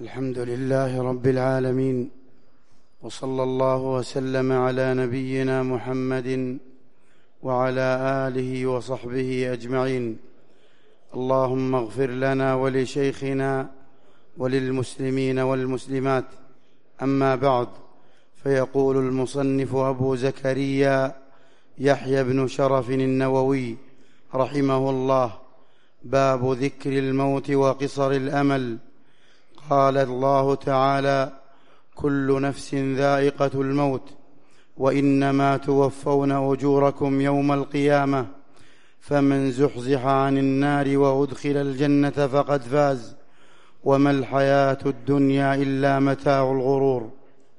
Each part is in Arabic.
الحمد لله رب العالمين، وصلى الله وسلم على نبينا محمد وعلى آله وصحبه أجمعين. اللهم اغفر لنا ولشيخنا وللمسلمين والمسلمات. أما بعد، فيقول المصنف أبو زكريا يحيى بن شرف النووي رحمه الله: باب ذكر الموت وقصر الأمل. قال الله تعالى: كل نفس ذائقة الموت وإنما توفون أجوركم يوم القيامة، فمن زحزح عن النار وأدخل الجنة فقد فاز، وما الحياة الدنيا إلا متاع الغرور.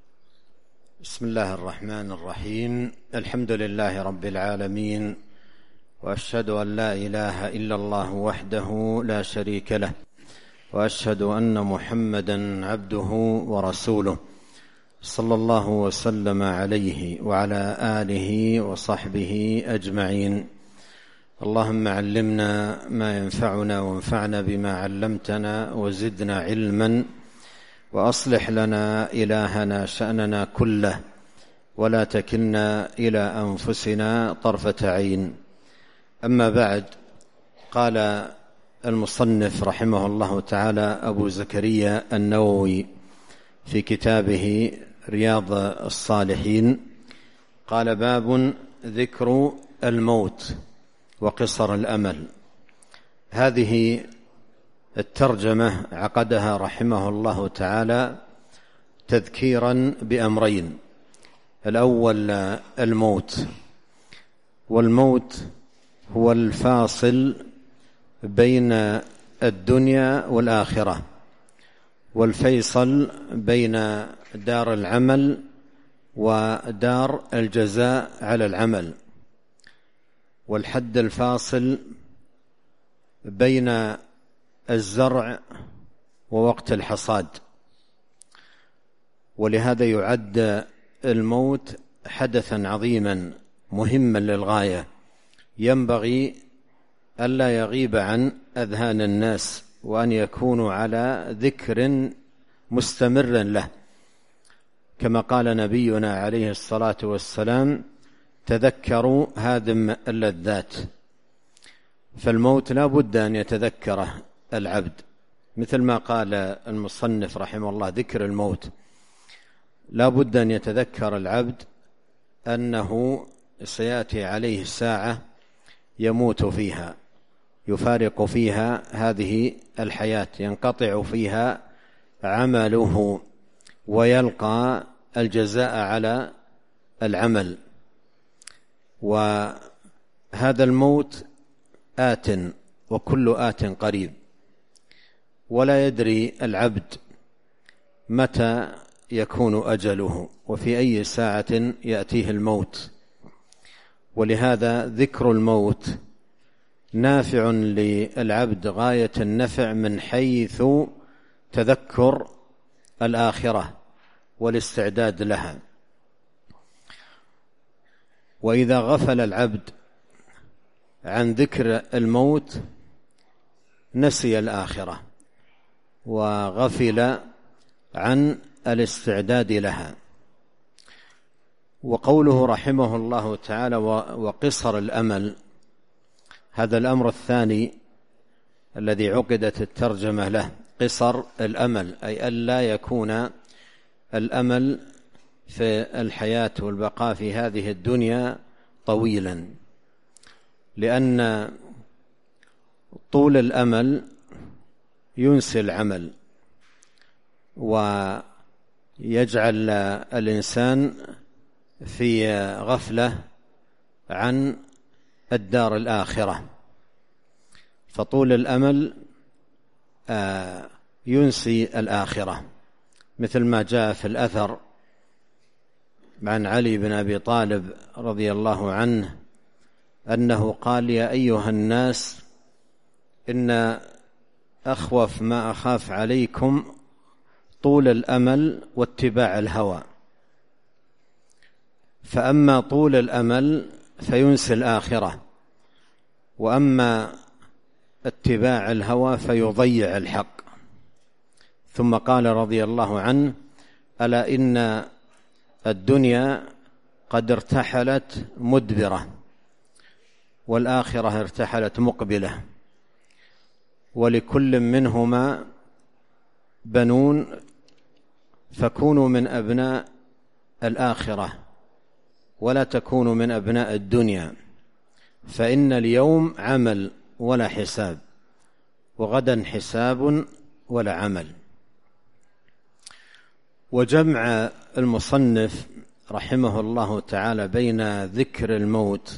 بسم الله الرحمن الرحيم. الحمد لله رب العالمين، وأشهد أن لا إله إلا الله وحده لا شريك له، وأشهد أن محمدًا عبده ورسوله، صلى الله وسلم عليه وعلى آله وصحبه أجمعين. اللهم علمنا ما ينفعنا وانفعنا بما علمتنا وزدنا علما، وأصلح لنا إلهنا شأننا كله، ولا تكلنا إلى أنفسنا طرفة عين. أما بعد، قال المصنف رحمه الله تعالى أبو زكريا النووي في كتابه رياض الصالحين، قال: باب ذكر الموت وقصر الأمل. هذه الترجمة عقدها رحمه الله تعالى تذكيرا بأمرين: الأول الموت، والموت هو الفاصل بين الدنيا والآخرة، والفيصل بين دار العمل ودار الجزاء على العمل، والحد الفاصل بين الزرع ووقت الحصاد. ولهذا يعد الموت حدثا عظيما مهما للغاية، ينبغي ألا يغيب عن أذهان الناس، وأن يكونوا على ذكر مستمر له، كما قال نبينا عليه الصلاة والسلام: تذكروا هادم اللذات. فالموت لا بد أن يتذكره العبد، مثل ما قال المصنف رحمه الله: ذكر الموت. لا بد أن يتذكر العبد أنه سيأتي عليه الساعة يموت فيها، يفارق فيها هذه الحياة، ينقطع فيها عمله، ويلقى الجزاء على العمل. وهذا الموت آت، وكل آت قريب، ولا يدري العبد متى يكون أجله وفي أي ساعة يأتيه الموت. ولهذا ذكر الموت نافع للعبد غاية النفع من حيث تذكر الآخرة والاستعداد لها. وإذا غفل العبد عن ذكر الموت نسي الآخرة وغفل عن الاستعداد لها. وقوله رحمه الله تعالى: وقصر الأمل، هذا الأمر الثاني الذي عقدت الترجمة له، قصر الأمل، أي ألا يكون الأمل في الحياة والبقاء في هذه الدنيا طويلا، لأن طول الأمل ينسي العمل، ويجعل الإنسان في غفلة عن الدار الآخرة. فطول الأمل ينسي الآخرة، مثل ما جاء في الأثر عن علي بن أبي طالب رضي الله عنه أنه قال: يا أيها الناس، إن أخوف ما أخاف عليكم طول الأمل واتباع الهوى. فأما طول الأمل فينسي الآخرة، وأما اتباع الهوى فيضيع الحق. ثم قال رضي الله عنه: ألا إن الدنيا قد ارتحلت مدبرة، والآخرة ارتحلت مقبلة، ولكل منهما بنون، فكونوا من أبناء الآخرة ولا تكونوا من أبناء الدنيا، فإن اليوم عمل ولا حساب، وغدا حساب ولا عمل. وجمع المصنف رحمه الله تعالى بين ذكر الموت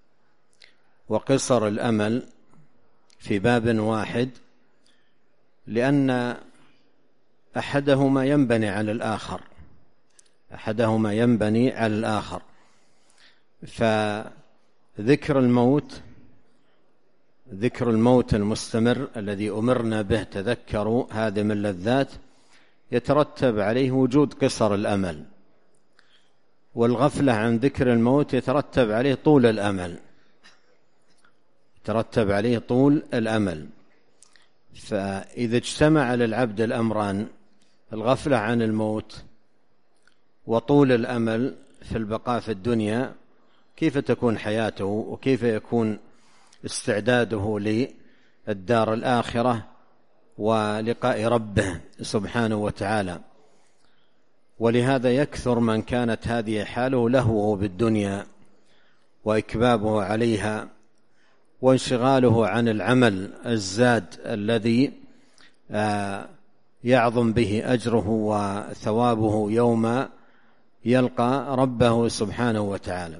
وقصر الأمل في باب واحد، لأن أحدهما ينبني على الآخر، أحدهما ينبني على الآخر. فذكر الموت، ذكر الموت المستمر الذي أمرنا به، تذكروا هادم اللذات، يترتب عليه وجود قصر الأمل، والغفلة عن ذكر الموت يترتب عليه طول الأمل، يترتب عليه طول الأمل. فإذا اجتمع للعبد الأمران، الغفلة عن الموت وطول الأمل في البقاء في الدنيا، كيف تكون حياته وكيف يكون استعداده للدار الآخرة ولقاء ربه سبحانه وتعالى. ولهذا يكثر من كانت هذه حاله لهوه بالدنيا وإكبابه عليها وانشغاله عن العمل الزاد الذي يعظم به أجره وثوابه يوم يلقى ربه سبحانه وتعالى.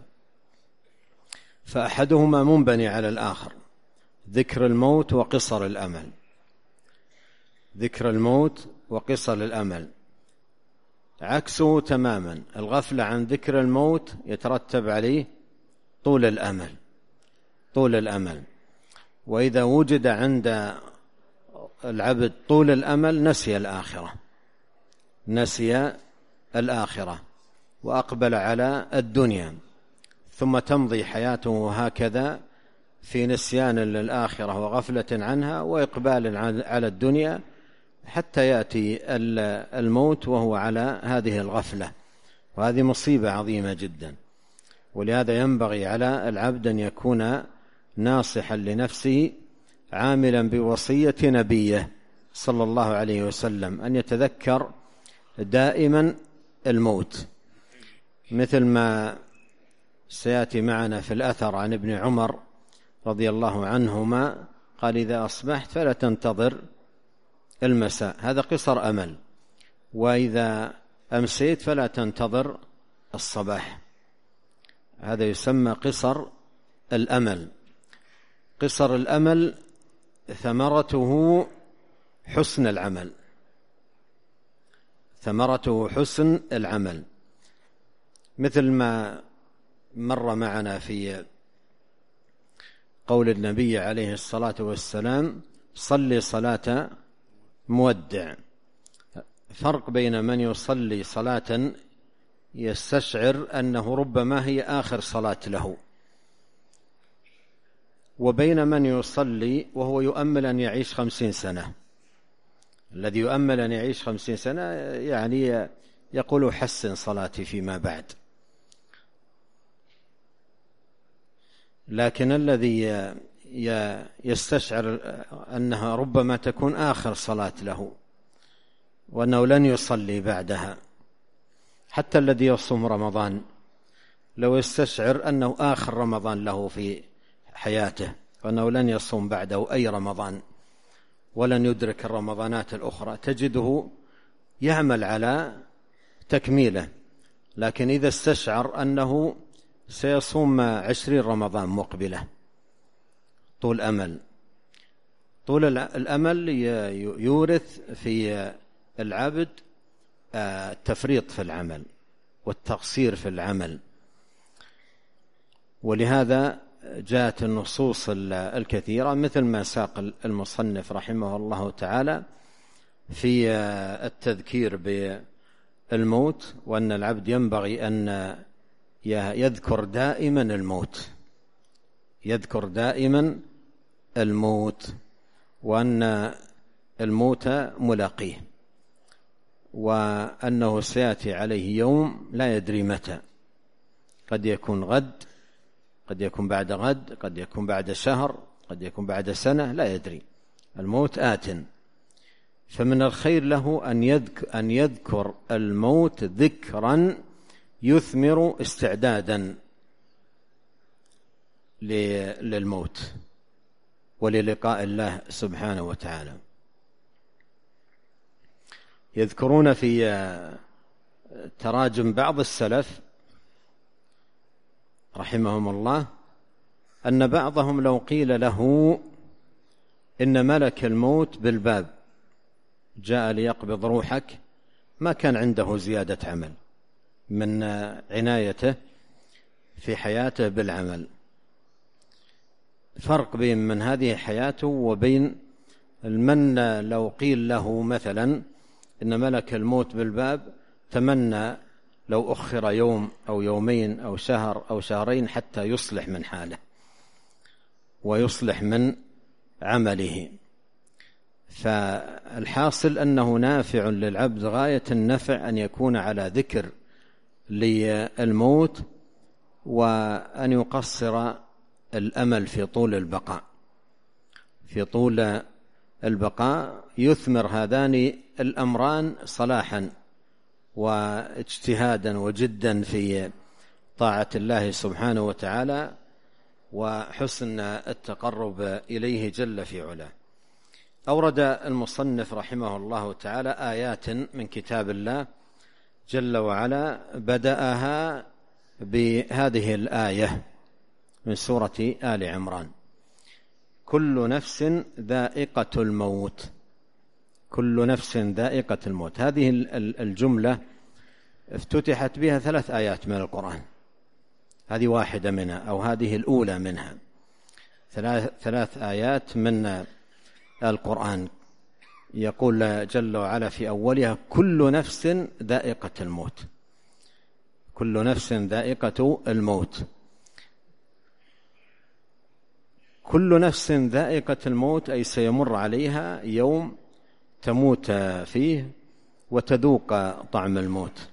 فأحدهما منبني على الآخر، ذكر الموت وقصر الأمل، ذكر الموت وقصر الأمل. عكسه تماما، الغفلة عن ذكر الموت يترتب عليه طول الأمل، طول الأمل. وإذا وجد عند العبد طول الأمل نسي الآخرة، نسي الآخرة وأقبل على الدنيا، ثم تمضي حياته هكذا في نسيان للآخرة وغفلة عنها وإقبال على الدنيا، حتى يأتي الموت وهو على هذه الغفلة، وهذه مصيبة عظيمة جدا. ولهذا ينبغي على العبد أن يكون ناصحا لنفسه، عاملا بوصية نبيه صلى الله عليه وسلم، أن يتذكر دائما الموت، مثل ما سيأتي معنا في الأثر عن ابن عمر رضي الله عنهما قال: إذا أصبحت فلا تنتظر المساء، هذا قصر أمل، وإذا أمسيت فلا تنتظر الصباح، هذا يسمى قصر الأمل. قصر الأمل ثمرته حسن العمل، ثمرته حسن العمل، مثل ما مر معنا في قول النبي عليه الصلاة والسلام: صلي صلاة مودع. فرق بين من يصلي صلاة يستشعر أنه ربما هي آخر صلاة له، وبين من يصلي وهو يؤمل أن يعيش 50 سنة. الذي يؤمل أن يعيش 50 سنة يعني يقول: حسن صلاتي فيما بعد. لكن الذي يستشعر أنها ربما تكون آخر صلاة له وأنه لن يصلي بعدها، حتى الذي يصوم رمضان لو يستشعر أنه آخر رمضان له في حياته وأنه لن يصوم بعده أي رمضان ولن يدرك الرمضانات الأخرى، تجده يعمل على تكميله. لكن إذا استشعر أنه سيصوم 20 رمضان مقبلة، طول أمل، طول الأمل يورث في العبد التفريط في العمل والتقصير في العمل. ولهذا جاءت النصوص الكثيرة مثل ما ساق المصنف رحمه الله تعالى في التذكير بالموت، وأن العبد ينبغي أن يذكر دائما الموت، يذكر دائما الموت، وأن الموت ملاقيه. وأنه سيأتي عليه يوم لا يدري متى، قد يكون غد، قد يكون بعد غد، قد يكون بعد شهر، قد يكون بعد سنة، لا يدري. الموت آت، فمن الخير له أن يذكر الموت ذكرا يثمر استعدادا للموت وللقاء الله سبحانه وتعالى. يذكرون في تراجم بعض السلف رحمهم الله أن بعضهم لو قيل له إن ملك الموت بالباب جاء ليقبض روحك ما كان عنده زيادة عمل من عنايته في حياته بالعمل. فرق بين من هذه حياته وبين من لو قيل له مثلا إن ملك الموت بالباب تمنى لو أخر يوم أو يومين أو شهر أو شهرين حتى يصلح من حاله ويصلح من عمله. فالحاصل أنه نافع للعبد غاية النفع أن يكون على ذكر للموت، وأن يقصر الأمل في طول البقاء. في طول البقاء يثمر هذان الأمران صلاحا واجتهادا وجدا في طاعة الله سبحانه وتعالى وحسن التقرب إليه جل في علاه. أورد المصنف رحمه الله تعالى آيات من كتاب الله جل وعلا، بدأها بهذه الآية من سورة آل عمران: كل نفس ذائقة الموت. كل نفس ذائقة الموت. هذه الجملة افتتحت بها 3 آيات من القرآن، هذه واحدة منها أو هذه الأولى منها. 3 آيات من القرآن يقول جل وعلا في أولها: كل نفس ذائقة الموت. كل نفس ذائقة الموت. كل نفس ذائقة الموت أي سيمر عليها يوم تموت فيه وتذوق طعم الموت.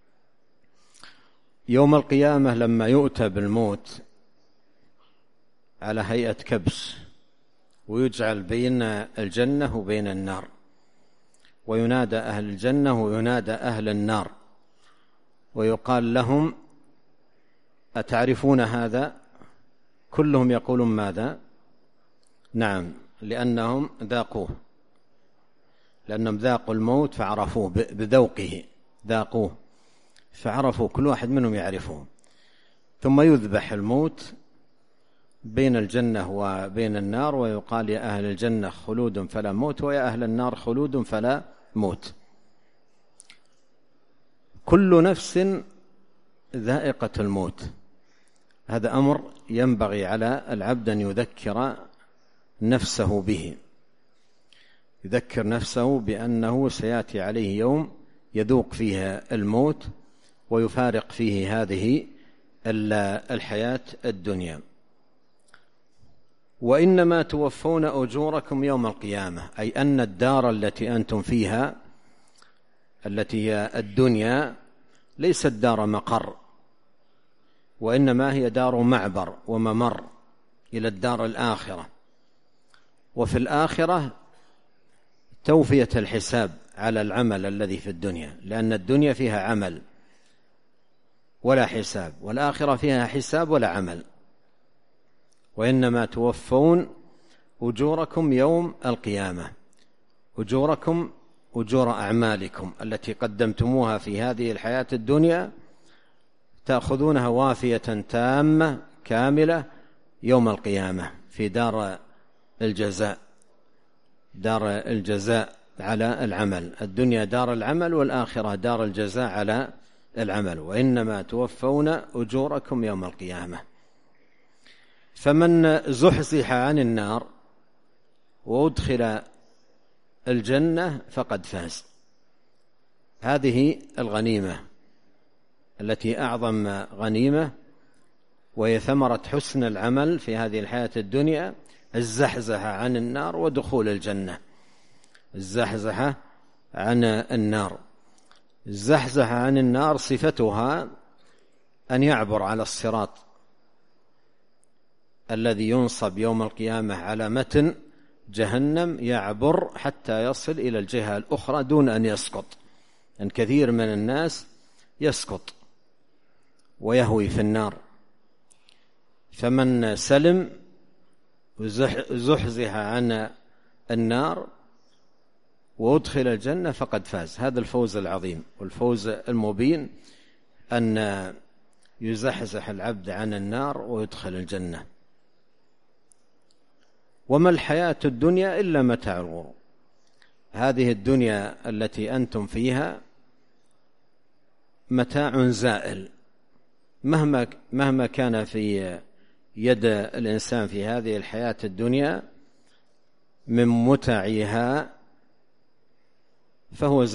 يوم القيامة لما يؤتى بالموت على هيئة كبش ويجعل بين الجنة وبين النار، وينادى أهل الجنة وينادى أهل النار، ويقال لهم: أتعرفون هذا؟ كلهم يقولون: ماذا؟ نعم، لأنهم ذاقوه، لأنهم ذاقوا الموت فعرفوه بذوقه، ذاقوه فعرفوا، كل واحد منهم يعرفه. ثم يذبح الموت بين الجنة وبين النار، ويقال: يا أهل الجنة خلود فلا موت، ويا أهل النار خلود فلا موت. كل نفس ذائقة الموت. هذا أمر ينبغي على العبد أن يذكر نفسه به، يذكر نفسه بأنه سيأتي عليه يوم يذوق فيه الموت ويفارق فيه هذه الحياة الدنيا. وإنما توفون أجوركم يوم القيامة، أي أن الدار التي أنتم فيها التي هي الدنيا ليست دار مقر، وإنما هي دار معبر وممر إلى الدار الآخرة. وفي الآخرة توفية الحساب على العمل الذي في الدنيا، لأن الدنيا فيها عمل ولا حساب، والآخرة فيها حساب ولا عمل. وإنما توفون أجوركم يوم القيامة. أجوركم أجور أعمالكم التي قدمتموها في هذه الحياة الدنيا تأخذونها وافية تامة كاملة يوم القيامة في دار الجزاء، دار الجزاء على العمل. الدنيا دار العمل والآخرة دار الجزاء على العمل. وإنما توفون أجوركم يوم القيامة. فمن زحزح عن النار وأدخل الجنة فقد فاز. هذه الغنيمة التي أعظم غنيمة، وهي ثمرة حسن العمل في هذه الحياة الدنيا، الزحزحة عن النار ودخول الجنة. الزحزحة عن النار زحزح عن النار صفتها أن يعبر على الصراط الذي ينصب يوم القيامة على متن جهنم، يعبر حتى يصل إلى الجهة الأخرى دون أن يسقط. أن كثير من الناس يسقط ويهوي في النار، فمن سلم وزحزح عن النار وأدخل الجنة فقد فاز. هذا الفوز العظيم والفوز المبين، أن يزحزح العبد عن النار ويدخل الجنة. وما الحياة الدنيا إلا متاع الغرور. هذه الدنيا التي أنتم فيها متاع زائل، مهما كان في يد الإنسان في هذه الحياة الدنيا من متعها فهو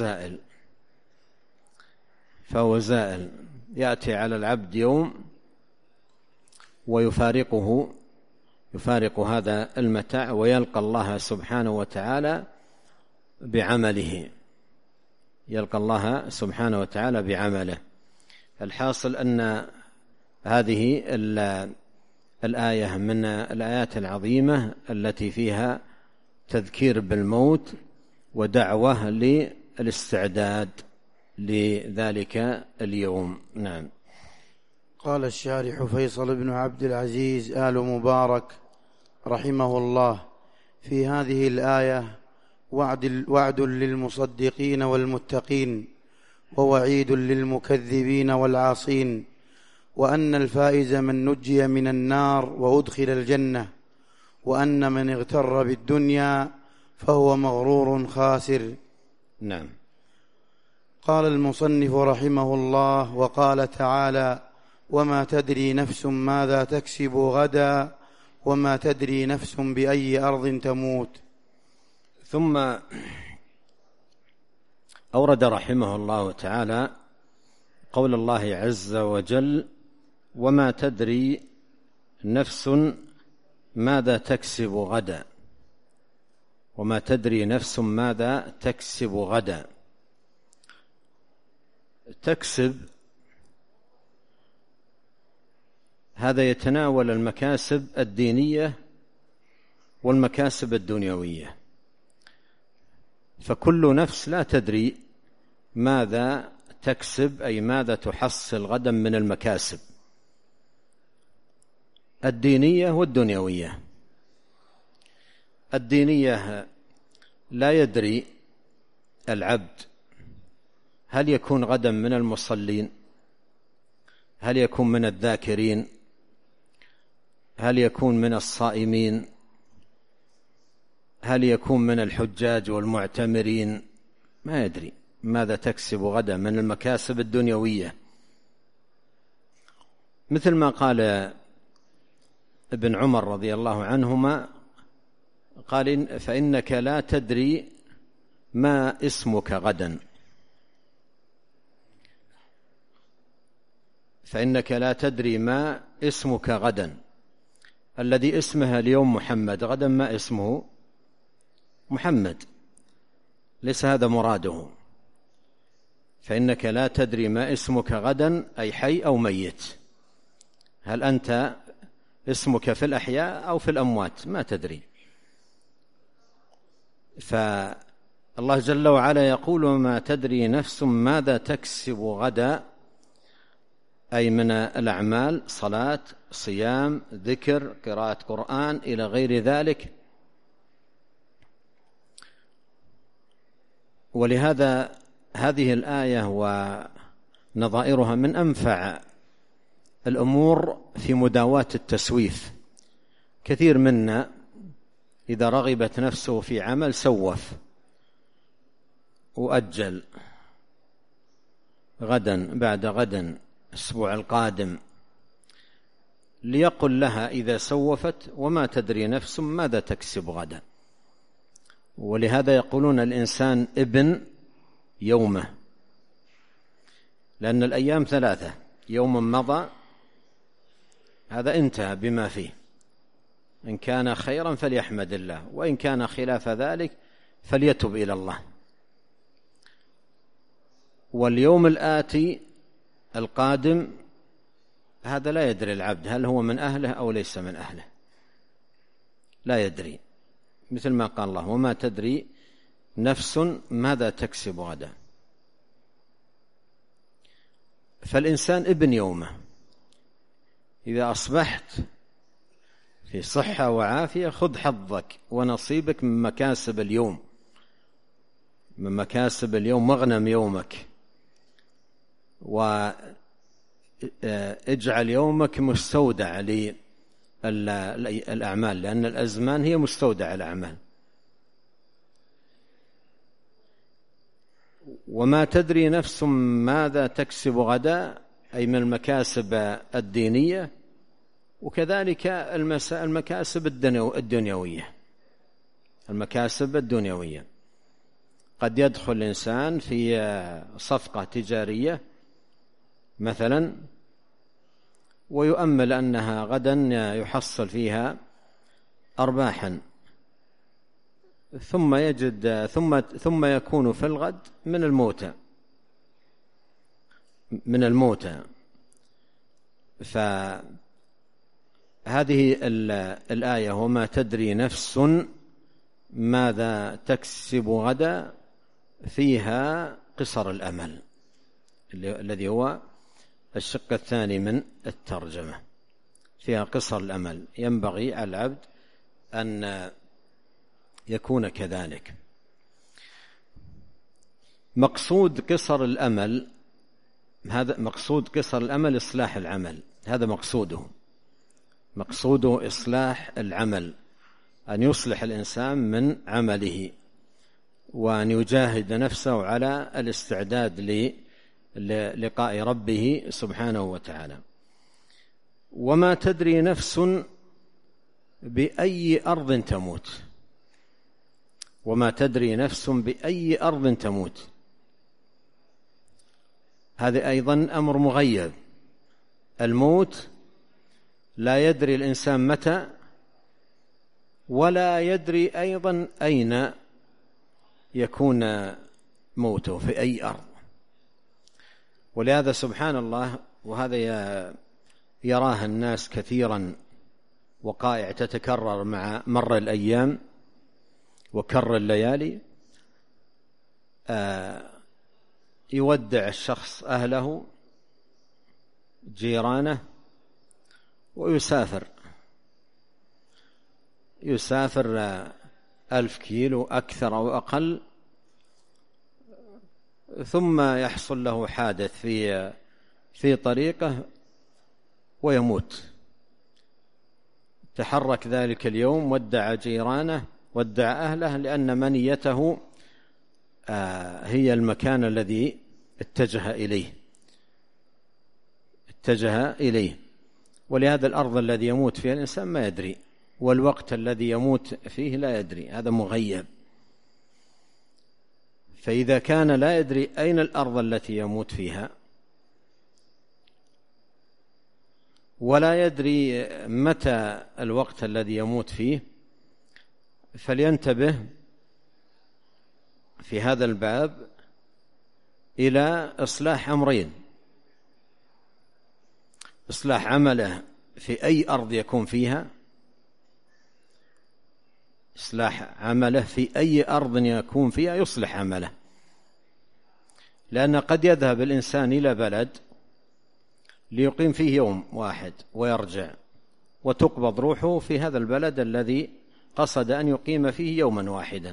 زائل. يأتي على العبد يوم يفارق هذا المتاع ويلقى الله سبحانه وتعالى بعمله. الحاصل أن هذه الآية من الآيات العظيمة التي فيها تذكير بالموت ودعوة للاستعداد لذلك اليوم. نعم. قال الشارح فيصل بن عبد العزيز آل مبارك رحمه الله: في هذه الآية وعد للمصدقين والمتقين، ووعيد للمكذبين والعاصين، وأن الفائز من نجي من النار وأدخل الجنة، وأن من اغتر بالدنيا فهو مغرور خاسر. نعم. قال المصنف رحمه الله: وقال تعالى: وما تدري نفس ماذا تكسب غدا وما تدري نفس بأي أرض تموت. ثم أورد رحمه الله تعالى قول الله عز وجل: وما تدري نفس ماذا تكسب غدا وما تدري نفس ماذا تكسب غدا. تكسب هذا يتناول المكاسب الدينية والمكاسب الدنيوية، فكل نفس لا تدري ماذا تكسب، أي ماذا تحصل غدا من المكاسب الدينية والدنيوية. الدينية لا يدري العبد هل يكون غدا من المصلين، هل يكون من الذاكرين، هل يكون من الصائمين، هل يكون من الحجاج والمعتمرين. ما يدري ماذا تكسب غدا من المكاسب الدنيوية. مثل ما قال ابن عمر رضي الله عنهما، قال: فإنك لا تدري ما اسمك غدا، فإنك لا تدري ما اسمك غدا. الذي اسمها اليوم محمد غدا ما اسمه محمد، ليس هذا مراده. فإنك لا تدري ما اسمك غدا، أي حي أو ميت. هل أنت اسمك في الأحياء أو في الأموات؟ ما تدري. فالله جل وعلا يقول: ما تدري نفس ماذا تكسب غدا، أي من الأعمال: صلاة، صيام، ذكر، قراءة قرآن، إلى غير ذلك. ولهذا هذه الآية ونظائرها من أنفع الأمور في مداواة التسويف. كثير منا إذا رغبت نفسه في عمل سوف وأجل غدا بعد غدا الأسبوع القادم، ليقل لها إذا سوفت: وما تدري نفس ماذا تكسب غدا. ولهذا يقولون الإنسان ابن يومه، لأن الأيام ثلاثة: يوم مضى هذا انتهى بما فيه، إن كان خيرا فليحمد الله، وإن كان خلاف ذلك فليتب إلى الله. واليوم الآتي القادم هذا لا يدري العبد هل هو من أهله أو ليس من أهله، لا يدري، مثل ما قال الله: وما تدري نفس ماذا تكسب غدا. فالإنسان ابن يومه. إذا أصبحت في صحة وعافية خذ حظك ونصيبك من مكاسب اليوم، من مكاسب اليوم، مغنم يومك، واجعل يومك مستودع للأعمال، لأن الأزمان هي مستودع الأعمال. وما تدري نفس ماذا تكسب غدا، أي من المكاسب الدينية، وكذلك المكاسب الدنيوية. المكاسب الدنيوية قد يدخل الإنسان في صفقة تجارية مثلا ويؤمل أنها غدا يحصل فيها أرباحا، ثم يجد ثم يكون في الغد من الموتى. فهذه الآية: وما تدري نفس ماذا تكسب غدا، فيها قصر الأمل الذي هو الشق الثاني من الترجمة. فيها قصر الأمل، ينبغي على العبد أن يكون كذلك. مقصود قصر الأمل، هذا مقصود قصر الأمل إصلاح العمل، هذا مقصوده إصلاح العمل، أن يصلح الإنسان من عمله وأن يجاهد نفسه على الاستعداد للقاء ربه سبحانه وتعالى. وما تدري نفس بأي أرض تموت، وما تدري نفس بأي أرض تموت، هذا أيضا أمر مغيب. الموت لا يدري الإنسان متى، ولا يدري أيضا أين يكون موته، في أي أرض. ولهذا سبحان الله، وهذا يراه الناس كثيرا، وقائع تتكرر مع مر الأيام وكر الليالي. يودع الشخص أهله جيرانه ويسافر 1000 كيلو أكثر أو أقل، ثم يحصل له حادث في طريقه ويموت. تحرك ذلك اليوم، ودع جيرانه، ودع أهله، لأن منيته هي المكان الذي اتجه إليه. ولهذا الأرض الذي يموت فيها الإنسان ما يدري، والوقت الذي يموت فيه لا يدري، هذا مغيب. فإذا كان لا يدري أين الأرض التي يموت فيها، ولا يدري متى الوقت الذي يموت فيه، فلينتبه في هذا الباب إلى إصلاح أمرين: إصلاح عمله في أي أرض يكون فيها، إصلاح عمله في أي أرض يكون فيها يصلح عمله. لأن قد يذهب الإنسان إلى بلد ليقيم فيه يوم واحد ويرجع، وتقبض روحه في هذا البلد الذي قصد أن يقيم فيه يوما واحدا.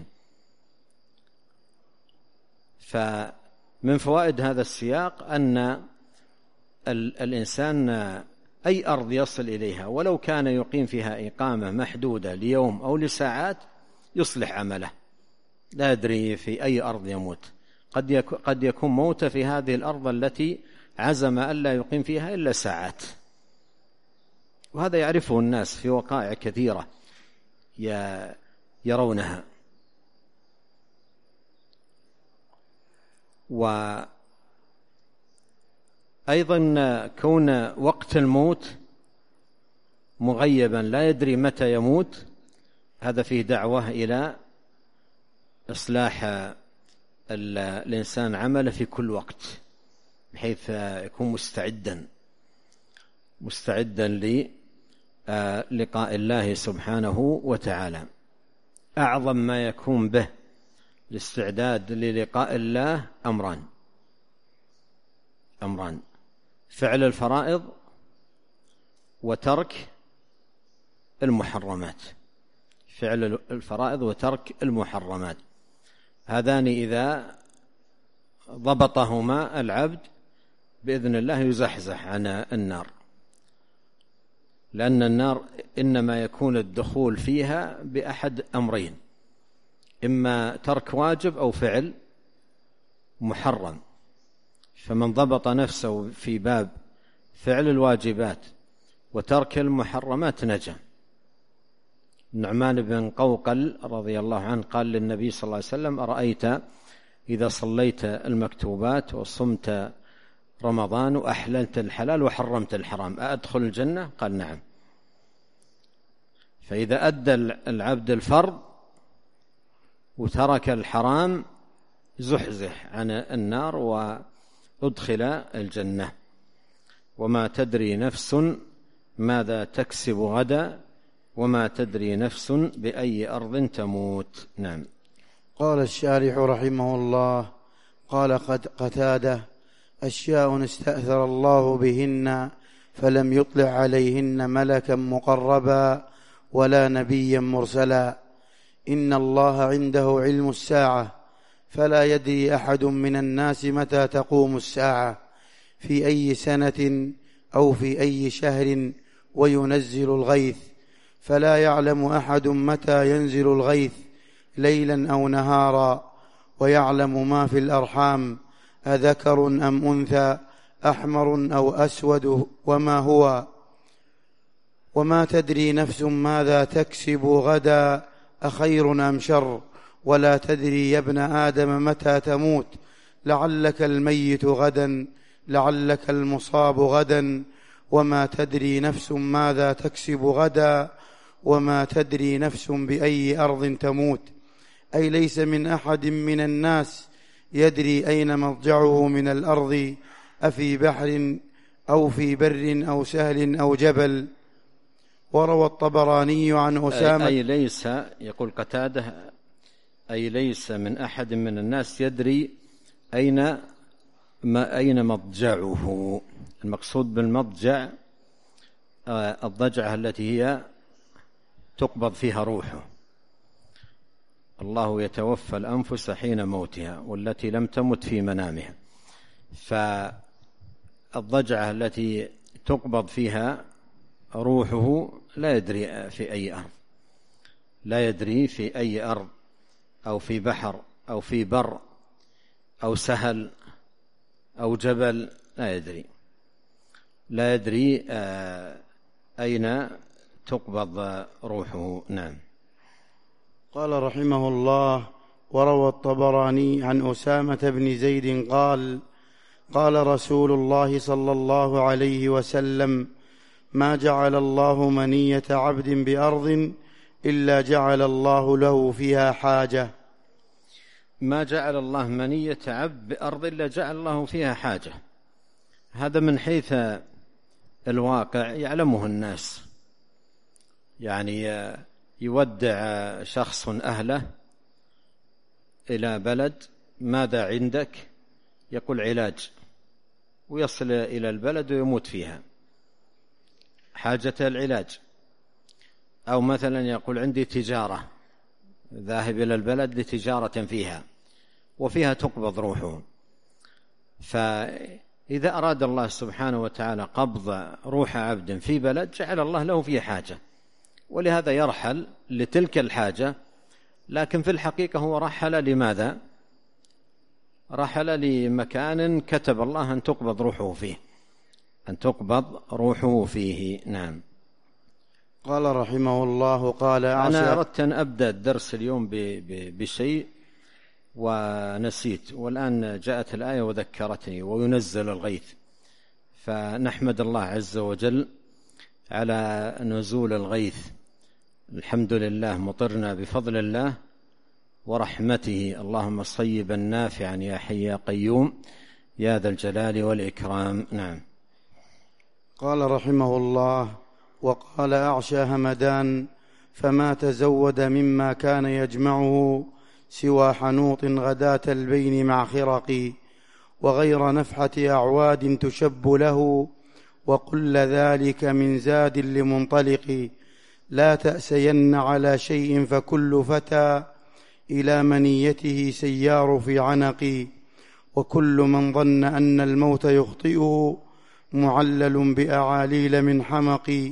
فمن فوائد هذا السياق أن الإنسان أي أرض يصل إليها ولو كان يقيم فيها إقامة محدودة ليوم أو لساعات يصلح عمله، لا يدري في أي أرض يموت. قد يكون موت في هذه الأرض التي عزم ألا يقيم فيها إلا ساعات، وهذا يعرفه الناس في وقائع كثيرة يرونها. وأيضا كون وقت الموت مغيبا لا يدري متى يموت، هذا فيه دعوة إلى إصلاح الإنسان عمله في كل وقت بحيث يكون مستعدا للقاء الله سبحانه وتعالى. أعظم ما يكون به الاستعداد للقاء الله أمران: فعل الفرائض وترك المحرمات. فعل الفرائض وترك المحرمات، هذان إذا ضبطهما العبد بإذن الله يزحزح عن النار، لأن النار إنما يكون الدخول فيها بأحد أمرين: إما ترك واجب أو فعل محرم. فمن ضبط نفسه في باب فعل الواجبات وترك المحرمات نجا. النعمان بن قوقل رضي الله عنه قال للنبي صلى الله عليه وسلم: أرأيت إذا صليت المكتوبات وصمت رمضان وأحللت الحلال وحرمت الحرام أأدخل الجنة؟ قال: نعم. فإذا أدى العبد الفرض وترك الحرام زحزح عن النار وأدخل الجنة. وما تدري نفس ماذا تكسب غدا وما تدري نفس بأي أرض تموت. نعم. قال الشارح رحمه الله: قال قتادة: أشياء استأثر الله بهن فلم يطلع عليهن ملكا مقربا ولا نبيا مرسلا. إن الله عنده علم الساعة فلا يدري أحد من الناس متى تقوم الساعة، في أي سنة أو في أي شهر، وينزل الغيث فلا يعلم أحد متى ينزل الغيث، ليلا أو نهارا، ويعلم ما في الأرحام أذكر أم أنثى، أحمر أو أسود وما هو. وما تدري نفس ماذا تكسب غدا أخير أم شر، ولا تدري يا ابن آدم متى تموت، لعلك الميت غدا، لعلك المصاب غدا. وما تدري نفس ماذا تكسب غدا، وما تدري نفس بأي أرض تموت. أي ليس من أحد من الناس يدري أين مضجعه من الأرض، أفي بحر أو في بر أو سهل أو جبل. وروى الطبراني عن أسامة أي ليس، يقول قتادة، أي ليس من أحد من الناس يدري أين مضجعه. المقصود بالمضجع الضجعة التي هي تقبض فيها روحه. الله يتوفى الأنفس حين موتها والتي لم تمت في منامها. فالضجعة التي تقبض فيها روحه لا يدري في أي أرض، لا يدري في أي أرض أو في بحر أو في بر أو سهل أو جبل، لا يدري أين تقبض روحه. نعم. قال رحمه الله: وروى الطبراني عن أسامة بن زيد قال: قال رسول الله صلى الله عليه وسلم: ما جعل الله منية عبد بأرض إلا جعل الله له فيها حاجة. ما جعل الله منية عبد بأرض إلا جعل الله فيها حاجة. هذا من حيث الواقع يعلمه الناس. يعني يودع شخص أهله إلى بلد: ماذا عندك؟ يقول: علاج، ويصل إلى البلد ويموت فيها، حاجة العلاج. أو مثلا يقول: عندي تجارة، ذاهب إلى البلد لتجارة فيها وفيها تقبض روحه. فإذا أراد الله سبحانه وتعالى قبض روح عبد في بلد جعل الله له فيه حاجة، ولهذا يرحل لتلك الحاجة. لكن في الحقيقة هو رحل لماذا؟ رحل لمكان كتب الله أن تقبض روحه فيه، أن تقبض روحه فيه. نعم. قال رحمه الله: قال أنا أردت أن أبدأ الدرس اليوم بشيء ونسيت، والآن جاءت الآية وذكرتني: وينزل الغيث. فنحمد الله عز وجل على نزول الغيث. الحمد لله، مطرنا بفضل الله ورحمته. اللهم صيبا نافعا يا حي يا قيوم يا ذا الجلال والإكرام. نعم. قال رحمه الله: وقال أعشى همدان: فما تزود مما كان يجمعه سوى حنوط غداة البين مع خرق، وغير نفحة أعواد تشب له، وقل ذلك من زاد لمنطلق. لا تأسين على شيء فكل فتى إلى منيته سيار في عنق، وكل من ظن أن الموت يخطئه معلل بأعاليل من حمق.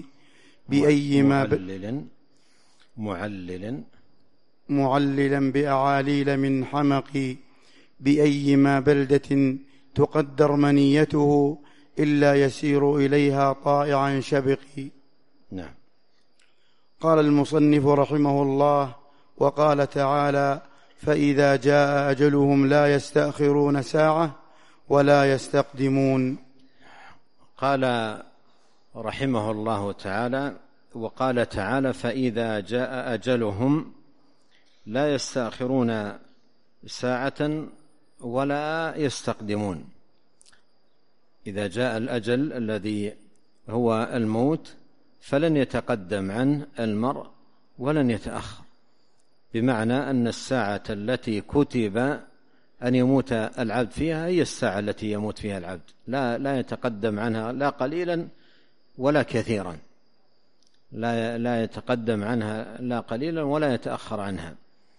معللا بأعاليل من حمق، بأيما بلدة تقدر منيته إلا يسير إليها طائعا شبق. نعم. قال المصنف رحمه الله: وقال تعالى: فإذا جاء أجلهم لا يستأخرون ساعة ولا يستقدمون. قال رحمه الله تعالى: وقال تعالى: فإذا جاء أجلهم لا يستأخرون ساعة ولا يستقدمون. إذا جاء الأجل الذي هو الموت فلن يتقدم عنه المرء ولن يتأخر، بمعنى أن الساعة التي كتب أن يموت العبد فيها هي الساعة التي يموت فيها العبد، لا يتقدم عنها لا قليلا ولا كثيرا، لا يتقدم عنها لا قليلا ولا يتأخر عنها،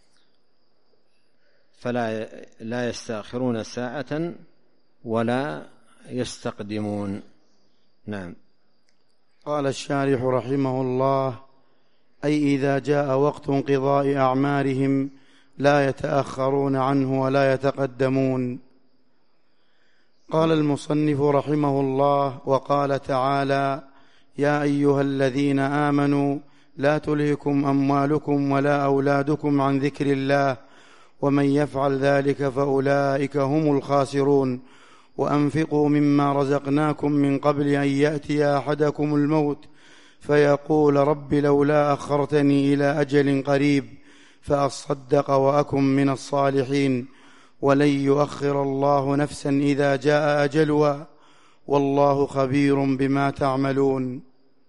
فلا يستأخرون ساعة ولا يستقدمون. نعم. قال الشارح رحمه الله: أي إذا جاء وقت انقضاء أعمارهم لا يتأخرون عنه ولا يتقدمون. قال المصنف رحمه الله: وقال تعالى: يا أيها الذين آمنوا لا تلهكم أموالكم ولا أولادكم عن ذكر الله ومن يفعل ذلك فأولئك هم الخاسرون. وأنفقوا مما رزقناكم من قبل أن يأتي أحدكم الموت فيقول رب لولا أخرتني إلى أجل قريب فأصدق وأكن من الصالحين ولن يؤخر الله نفسا إذا جاء أجلها والله خبير بما تعملون.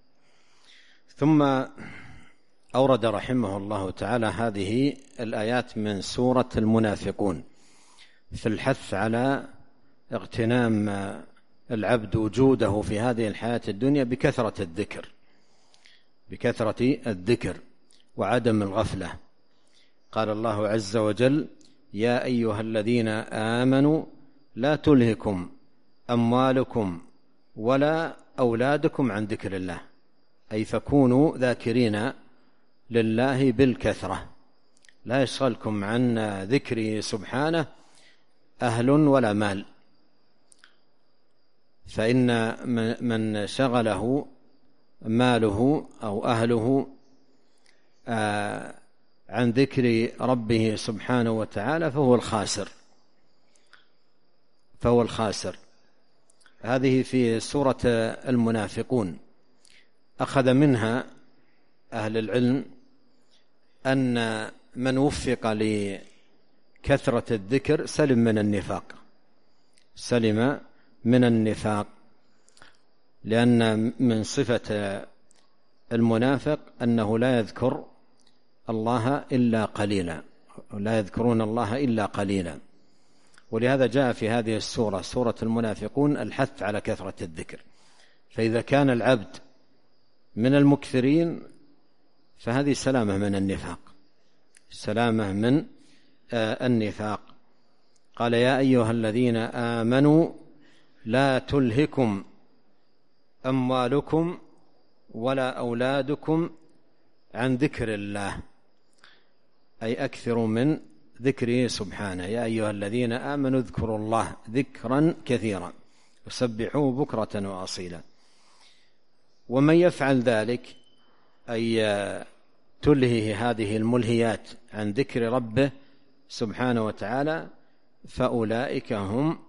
ثم أورد رحمه الله تعالى هذه الآيات من سورة المنافقون في الحث على اغتنام العبد وجوده في هذه الحياة الدنيا بكثرة الذكر وعدم الغفلة. قال الله عز وجل: يا أيها الذين آمنوا لا تلهكم أموالكم ولا أولادكم عن ذكر الله، أي فكونوا ذاكرين لله بالكثرة، لا يشغلكم عن ذكره سبحانه أهل ولا مال، فإن من شغله ماله أو أهله عن ذكر ربه سبحانه وتعالى فهو الخاسر. هذه في سورة المنافقون. أخذ منها أهل العلم أن من وفق لكثرة الذكر سلم من النفاق، لأن من صفة المنافق أنه لا يذكر الله إلا قليلا، لا يذكرون الله إلا قليلا. ولهذا جاء في هذه السورة، سورة المنافقون، الحث على كثرة الذكر. فإذا كان العبد من المكثرين فهذه سلامة من النفاق. قال: يا أيها الذين آمنوا لا تلهكم أموالكم ولا أولادكم عن ذكر الله، أي أكثروا من ذكره سبحانه. يا أيها الذين آمنوا اذكروا الله ذكرا كثيرا وسبحوه بكرة وأصيلا. ومن يفعل ذلك، أي تلهه هذه الملهيات عن ذكر ربه سبحانه وتعالى، فأولئك هم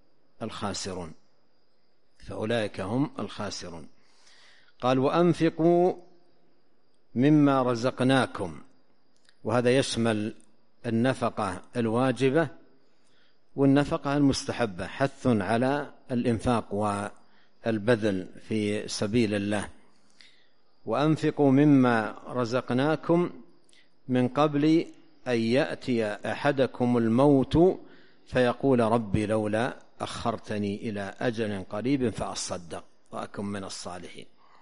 الخاسرون. قال: وأنفقوا مما رزقناكم، وهذا يشمل النفقة الواجبة والنفقة المستحبة، حث على الإنفاق والبذل في سبيل الله. وأنفقوا مما رزقناكم من قبل أن يأتي أحدكم الموت فيقول ربي لولا أخرتني إلى أجل قريب فأصدق وأكن من الصالحين.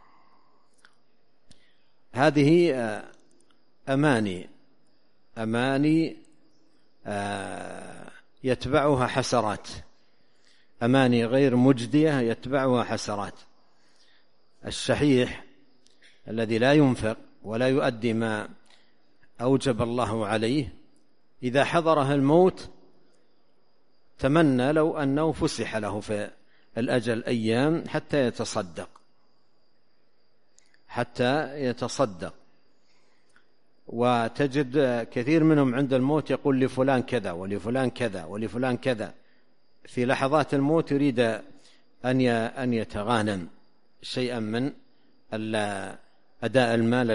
هذه أماني يتبعها حسرات، أماني غير مجدية يتبعها حسرات. الشحيح الذي لا ينفق ولا يؤدي ما أوجب الله عليه إذا حضره الموت تمنى لو أنه فسح له في الأجل أيام حتى يتصدق. وتجد كثير منهم عند الموت يقول لفلان كذا ولفلان كذا ولفلان كذا، في لحظات الموت يريد أن يتغانم شيئا من أداء المال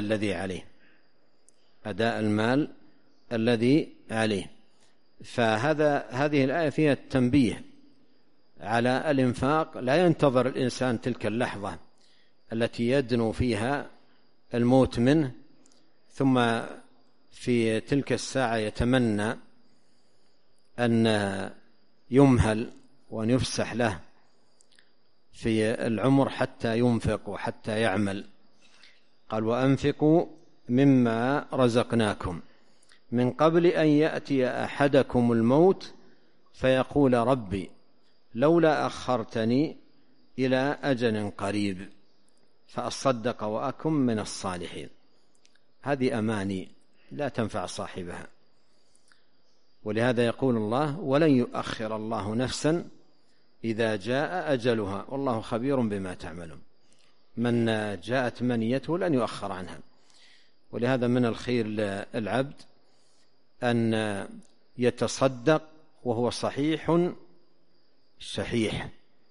الذي عليه. هذه الآية فيها التنبيه على الإنفاق. لا ينتظر الإنسان تلك اللحظة التي يدنو فيها الموت منه ثم في تلك الساعة يتمنى أن يمهل وأن يفسح له في العمر حتى ينفق وحتى يعمل. قال وأنفقوا مما رزقناكم من قبل أن يأتي أحدكم الموت فيقول ربي لولا أخرتني إلى أجل قريب فأصدق وأكن من الصالحين. هذه أماني لا تنفع صاحبها، ولهذا يقول الله ولن يؤخر الله نفسا إذا جاء أجلها والله خبير بما تعملون. من جاءت منيته لن يؤخر عنها. ولهذا من الخير للعبد أن يتصدق وهو صحيح شحيح،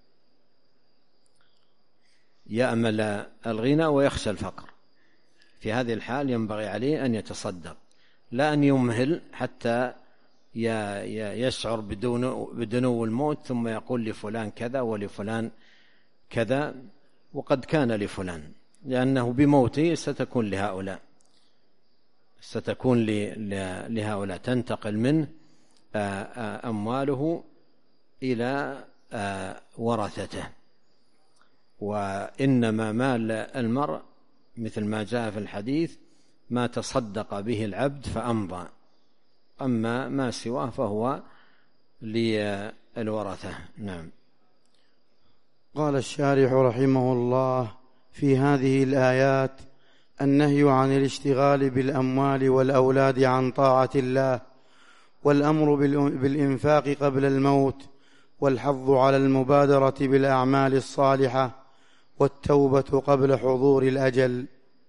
يأمل الغنى ويخشى الفقر. في هذه الحال ينبغي عليه أن يتصدق، لا أن يمهل حتى يشعر بدنو الموت ثم يقول لفلان كذا ولفلان كذا وقد كان لفلان، لأنه بموته ستكون لهؤلاء تنتقل منه أمواله إلى ورثته. وإنما مال المرء مثل ما جاء في الحديث ما تصدق به العبد فأمضى، أما ما سواه فهو للورثة. نعم. قال الشارح رحمه الله في هذه الآيات النهي عن الاشتغال بالأموال والأولاد عن طاعة الله، والأمر بالإنفاق قبل الموت، والحظ على المبادرة بالأعمال الصالحة، والتوبة قبل حضور الأجل.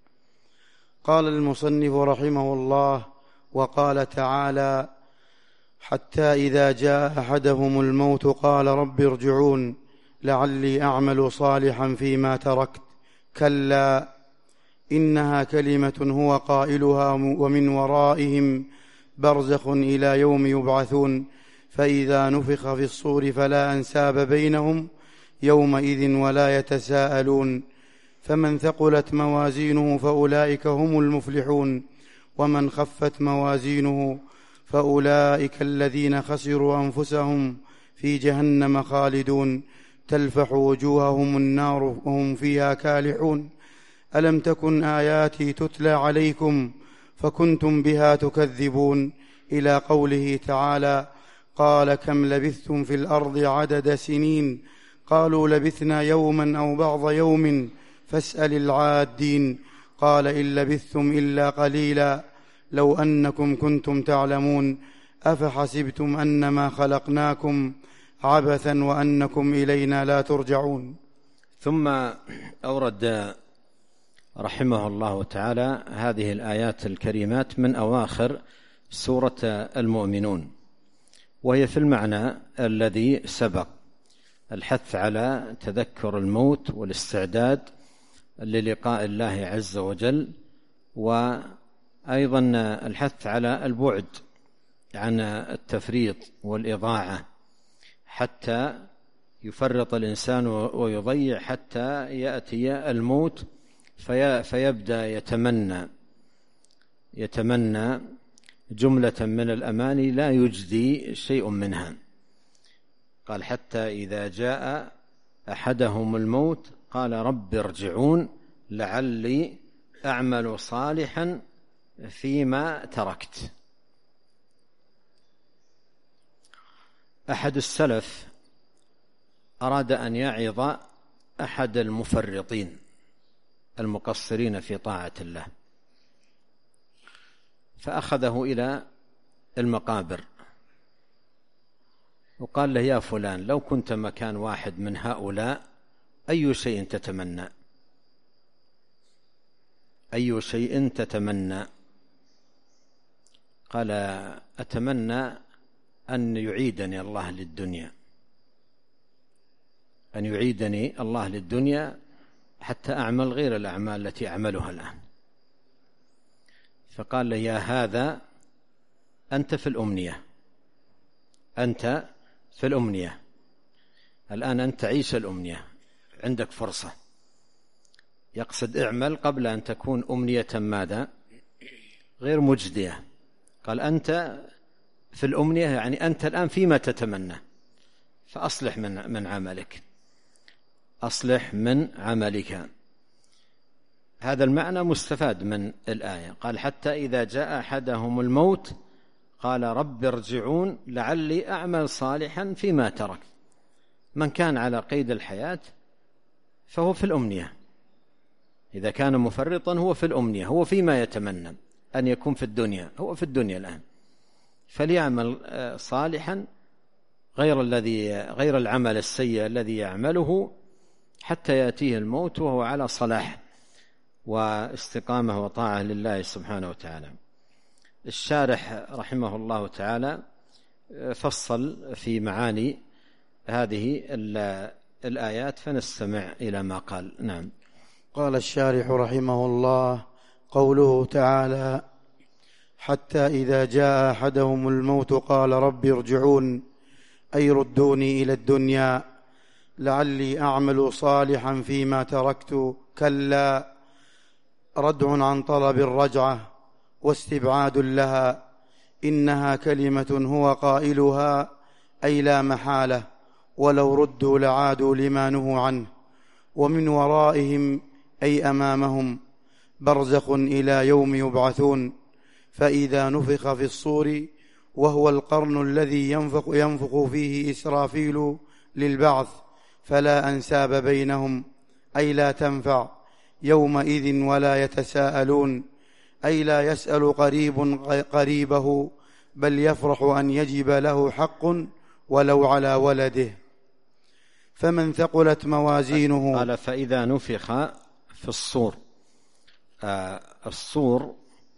قال المصنف رحمه الله وقال تعالى حتى إذا جاء أحدهم الموت قال رب ارجعون لعلي أعمل صالحا فيما تركت كلا إنها كلمة هو قائلها ومن ورائهم برزخ إلى يوم يبعثون فإذا نفخ في الصور فلا أنساب بينهم يومئذ ولا يتساءلون فمن ثقلت موازينه فأولئك هم المفلحون ومن خفت موازينه فأولئك الذين خسروا أنفسهم في جهنم خالدون تلفح وجوههم النار وهم فيها كالحون ألم تكن آياتي تتلى عليكم فكنتم بها تكذبون إلى قوله تعالى قال كم لبثتم في الأرض عدد سنين قالوا لبثنا يوما أو بعض يوم فاسأل العادين قال إن لبثتم إلا قليلا لو أنكم كنتم تعلمون أفحسبتم أنما خلقناكم عبثا وأنكم إلينا لا ترجعون. ثم أورد رحمه الله تعالى هذه الآيات الكريمات من أواخر سورة المؤمنون، وهي في المعنى الذي سبق، الحث على تذكر الموت والاستعداد للقاء الله عز وجل، وأيضا الحث على البعد عن التفريط والإضاعة حتى يفرط الإنسان ويضيع حتى يأتي الموت فيبدأ يتمنى جملة من الأماني لا يجدي شيء منها. قال حتى إذا جاء أحدهم الموت قال رب ارجعون لعلي أعمل صالحا فيما تركت. أحد السلف أراد أن يعظ أحد المفرطين المقصرين في طاعة الله، فأخذه إلى المقابر وقال له: يا فلان، لو كنت مكان واحد من هؤلاء أي شيء تتمنى؟ أي شيء تتمنى؟ قال: أتمنى أن يعيدني الله للدنيا، أن يعيدني الله للدنيا حتى أعمل غير الأعمال التي أعملها الآن. فقال له: يا هذا أنت في الأمنية، أنت في الأمنية الآن، أنت تعيش الأمنية، عندك فرصة. يقصد اعمل قبل أن تكون أمنية ماذا؟ غير مجدية. قال: أنت في الأمنية يعني أنت الآن فيما تتمنى، فأصلح من عملك، أصلح من عملك. هذا المعنى مستفاد من الآية. قال: حتى إذا جاء أحدهم الموت قال رب ارجعون لعلي أعمل صالحا فيما ترك. من كان على قيد الحياة فهو في الأمنية، إذا كان مفرطا هو في الأمنية، هو فيما يتمنى أن يكون في الدنيا، هو في الدنيا الآن، فليعمل صالحا غير العمل السيء الذي يعمله حتى يأتيه الموت وهو على صلاح واستقامة وطاعة لله سبحانه وتعالى. الشارح رحمه الله تعالى فصل في معاني هذه الآيات، فنستمع إلى ما قال. نعم. قال الشارح رحمه الله: قوله تعالى: حتى إذا جاء أحدهم الموت قال رب ارجعون، أي ردوني إلى الدنيا لعلي أعمل صالحا فيما تركت. كلا، ردع عن طلب الرجعة واستبعاد لها، إنها كلمة هو قائلها، أي لا محالة، ولو ردوا لعادوا لما نهوا عنه. ومن ورائهم أي أمامهم برزخ إلى يوم يبعثون، فإذا نفخ في الصور وهو القرن الذي ينفخ فيه إسرافيل للبعث فلا أنساب بينهم، أي لا تنفع يومئذ ولا يتساءلون، أي لا يسأل قريب قريبه، بل يفرح أن يجب له حق ولو على ولده. فمن ثقلت موازينه. قال: فإذا نفخ في الصور. الصور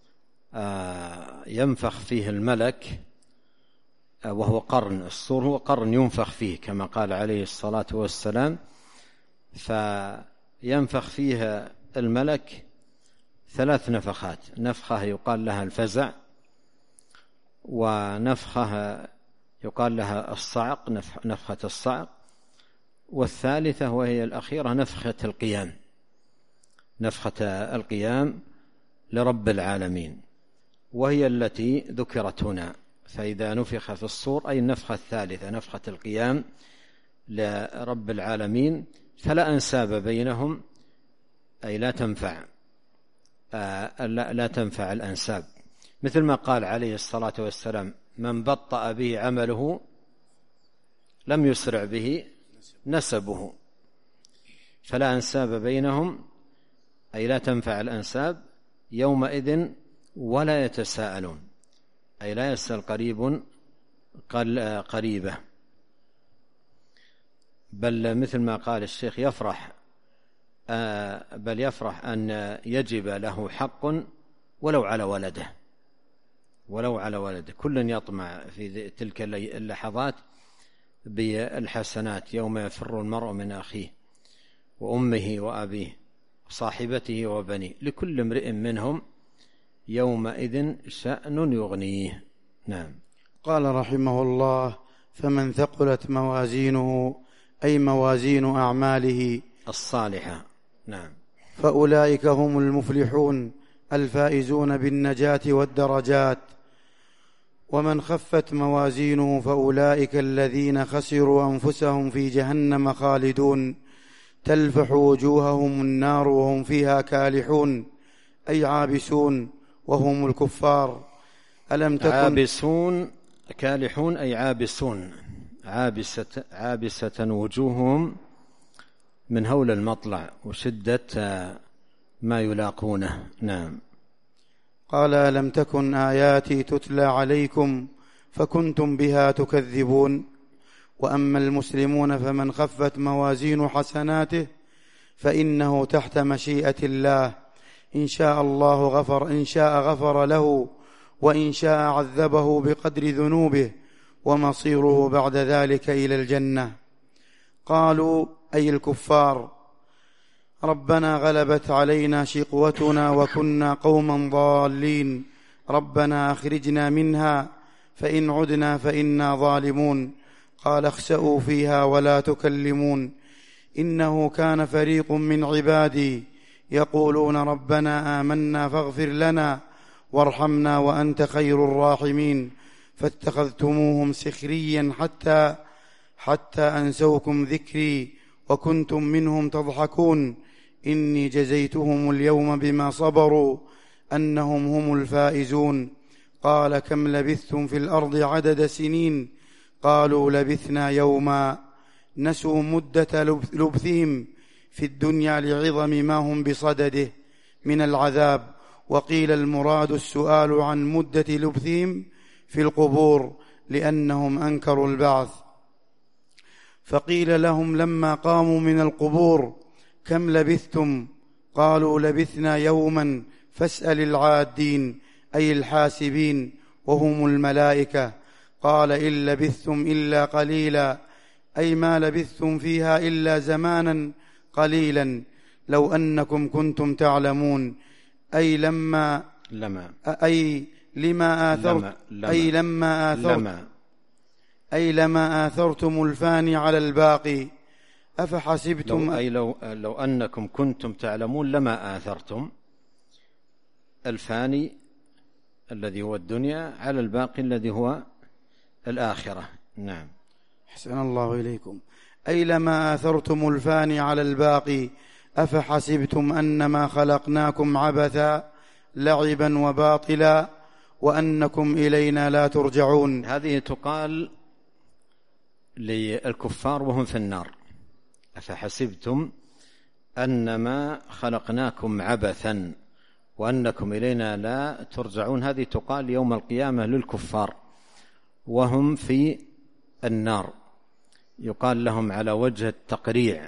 ينفخ فيه الملك، وهو قرن. الصور هو قرن ينفخ فيه كما قال عليه الصلاة والسلام، فينفخ فيه الملك 3 نفخات: نفخة يقال لها الفزع، ونفخة يقال لها الصعق، نفخة الصعق، والثالثة وهي الأخيرة نفخة القيام، نفخة القيام لرب العالمين، وهي التي ذكرت هنا. فإذا نفخ في الصور أي النفخة الثالثة، نفخة القيام لرب العالمين، فلا أنساب بينهم، أي لا تنفع الأنساب، مثل ما قال عليه الصلاة والسلام: من بطأ به عمله لم يسرع به نسبه. فلا أنساب بينهم، أي لا تنفع الأنساب يومئذ ولا يتساءلون، أي لا يسأل قريب قريبه، بل مثل ما قال الشيخ يفرح أن يجب له حق ولو على ولده. كل يطمع في تلك اللحظات بالحسنات، يوم يفر المرء من أخيه وأمه وأبيه وصاحبته وبنيه، لكل امرئ منهم يومئذ شأن يغنيه. نعم. قال رحمه الله: فمن ثقلت موازينه أي موازين أعماله الصالحة، نعم، فأولئك هم المفلحون الفائزون بالنجاة والدرجات. ومن خفت موازينه فأولئك الذين خسروا أنفسهم في جهنم خالدون تلفح وجوههم النار وهم فيها كالحون أي عابسون وهم الكفار. ألم تكن عابسون، كالحون أي عابسون، عابسة وجوههم من هول المطلع وشدة ما يلاقونه. نعم. قال: ألم تكن آياتي تتلى عليكم فكنتم بها تكذبون. وأما المسلمون فمن خفت موازين حسناته فإنه تحت مشيئة الله، إن شاء غفر له، وإن شاء عذبه بقدر ذنوبه، ومصيره بعد ذلك إلى الجنة. قالوا أي الكفار: ربنا غلبت علينا شقوتنا وكنا قوما ضالين، ربنا أخرجنا منها فإن عدنا فإنا ظالمون. قال: اخسئوا فيها ولا تكلمون، إنه كان فريق من عبادي يقولون ربنا آمنا فاغفر لنا وارحمنا وأنت خير الراحمين، فاتخذتموهم سخريا حتى أنسوكم ذكري وكنتم منهم تضحكون. إني جزيتهم اليوم بما صبروا أنهم هم الفائزون. قال: كم لبثتم في الأرض عدد سنين؟ قالوا: لبثنا يوما. نسوا مدة لبثهم في الدنيا لعظم ما هم بصدده من العذاب. وقيل المراد السؤال عن مدة لبثهم في القبور لأنهم أنكروا البعث. فقيل لهم لما قاموا من القبور: كم لبثتم؟ قالوا: لبثنا يوما فاسأل العادين أي الحاسبين وهم الملائكة. قال: إن لبثتم إلا قليلا، أي ما لبثتم فيها إلا زمانا قليلا، لو أنكم كنتم تعلمون. أي لما آثرتم الفاني على الباقي. أفحسبتم لو أنكم كنتم تعلمون لما آثرتم الفاني الذي هو الدنيا على الباقي الذي هو الآخرة. نعم. حسن الله إليكم. أي لما آثرتم الفاني على الباقي. أفحسبتم أنما خلقناكم عبثا لعبا وباطلا وأنكم إلينا لا ترجعون. هذه تقال للكفار وهم في النار: أفحسبتم أنما خلقناكم عبثا وأنكم إلينا لا ترجعون. هذه تقال يوم القيامة للكفار وهم في النار، يقال لهم على وجه التقريع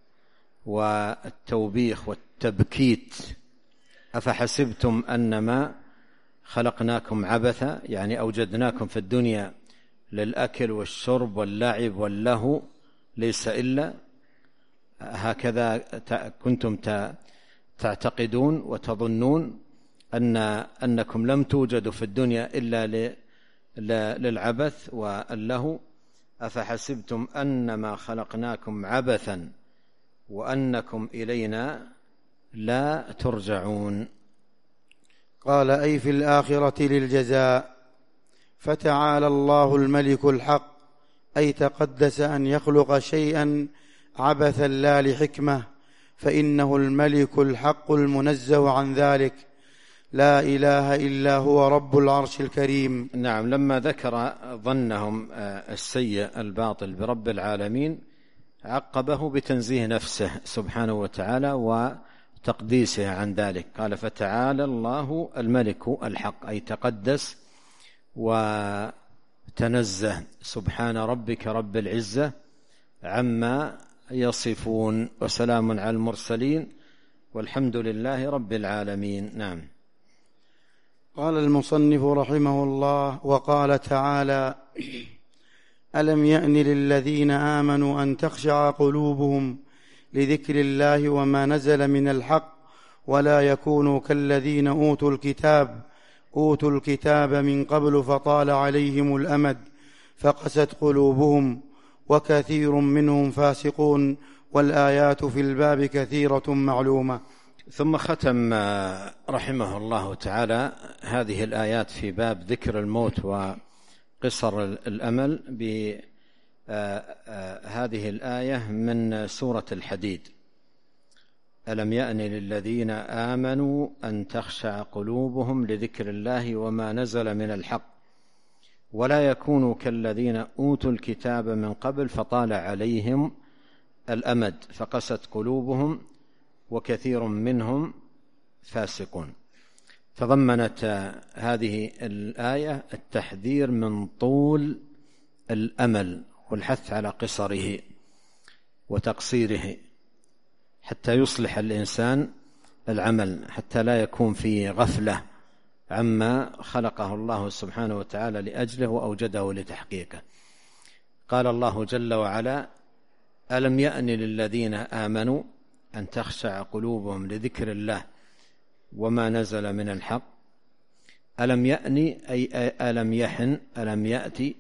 والتوبيخ والتبكيت: أفحسبتم أنما خلقناكم عبثا، يعني أوجدناكم في الدنيا للأكل والشرب واللعب واللهو، ليس إلا هكذا كنتم تعتقدون وتظنون أنكم لم توجدوا في الدنيا إلا للعبث واللهو. أفحسبتم أنما خلقناكم عبثا وأنكم إلينا لا ترجعون. قال: أي في الآخرة للجزاء. فتعالى الله الملك الحق، أي تقدس أن يخلق شيئا عبثا لا لحكمة، فإنه الملك الحق المنزه عن ذلك، لا إله إلا هو رب العرش الكريم. نعم. لما ذكر ظنهم السيء الباطل برب العالمين عقبه بتنزيه نفسه سبحانه وتعالى وتقديسه عن ذلك. قال: فتعالى الله الملك الحق، أي تقدس وتنزه سبحان ربك رب العزة عما يصفون، وسلام على المرسلين والحمد لله رب العالمين. نعم. قال المصنف رحمه الله: وقال تعالى: ألم يأن للذين آمنوا أن تخشع قلوبهم لذكر الله وما نزل من الحق ولا يكونوا كالذين أوتوا الكتاب أوتوا الكتاب من قبل فطال عليهم الأمد فقست قلوبهم وكثير منهم فاسقون، والآيات في الباب كثيرة معلومة. ثم ختم رحمه الله تعالى هذه الآيات في باب ذكر الموت وقصر الأمل بهذه الآية من سورة الحديد: ألم يأن للذين آمنوا أن تخشع قلوبهم لذكر الله وما نزل من الحق ولا يكونوا كالذين أوتوا الكتاب من قبل فطال عليهم الأمد فقست قلوبهم وكثير منهم فاسقون. تضمنت هذه الآية التحذير من طول الأمل والحث على قصره وتقصيره حتى يصلح الإنسان العمل، حتى لا يكون في غفلة عما خلقه الله سبحانه وتعالى لأجله وأوجده لتحقيقه. قال الله جل وعلا: ألم يأن للذين آمنوا أن تخشع قلوبهم لذكر الله وما نزل من الحق. ألم يأن أي ألم يحن، ألم يأتي